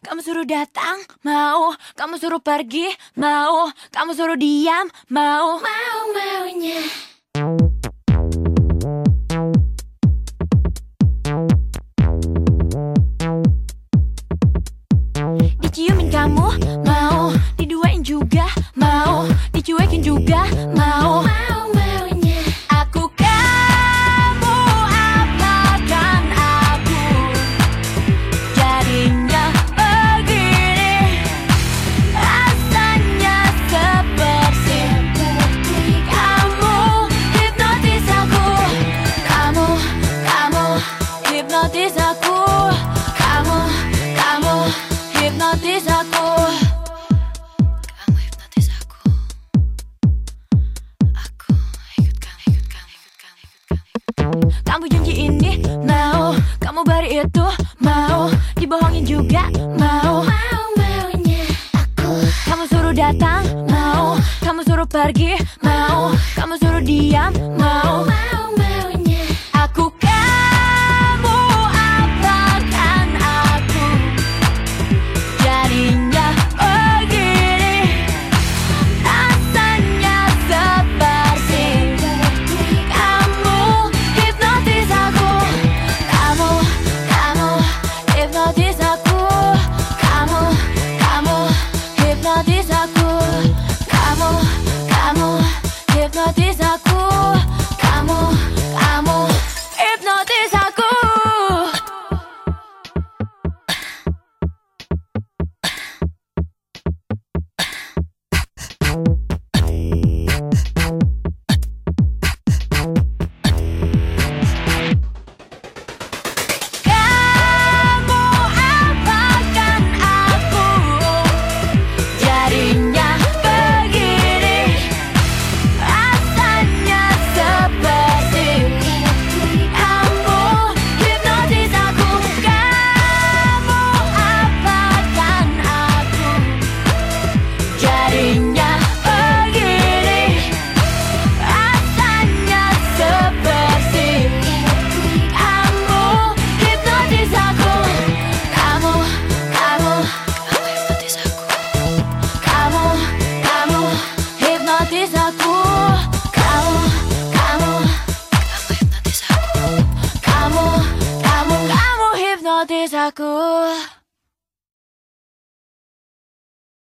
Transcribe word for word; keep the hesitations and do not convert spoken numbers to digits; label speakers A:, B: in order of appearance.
A: kamu suruh datang, mau. Kamu suruh pergi, mau. Kamu suruh diam, mau. Mau-maunya. Diciumin kamu, mau. Diduain juga, mau. Dicuekin juga, mau. Mau-maunya. Aku kamu, apakan aku. Jadinya begini. Rasanya seperti kamu hipnotis aku. Kamu, kamu hipnotis aku. Kamu, kamu hipnotis aku. Kamu hipnotis aku. Aku ikut kamu, ikut kamu, ikut kamu, ikut kamu. Kamu janji ini, mau. Kamu beri itu, mau. Dibohongin juga, mau. Mau-maunya aku. Kamu suruh datang, mau. Kamu suruh pergi, mau. Kamu suruh diam, mau. Mau-maunya aku. Kamu apakan aku. Jadinya begini. Rasanya seperti kamu hipnotis aku. Kamu, kamu hipnotis aku. Kamu, kamu hipnotis aku. Kamu, kamu hipnotis aku. Kamu, kamu hipnotis aku. Kamu apakan aku. Jadinya begini. Rasanya seperti kamu hipnotis aku. Kamu apakan aku. Jadinya begini. Rasanya seperti kamu hipnotis aku. Kamu, kamu, kamu hipnotis aku. Kamu, kamu hipnotis aku. Kamu, kamu, kamu hipnotis aku. Kamu, kamu, kamu hipnotis aku.